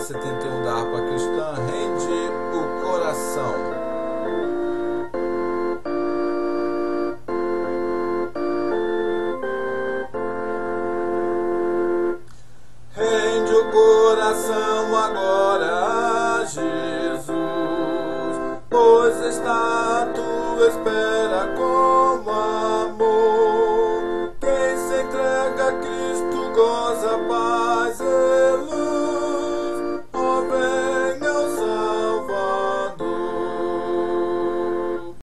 71 da harpa cristã, rende o coração. Rende o coração agora a Jesus, pois está à tua espera com amor. Quem se entrega a Cristo goza paz.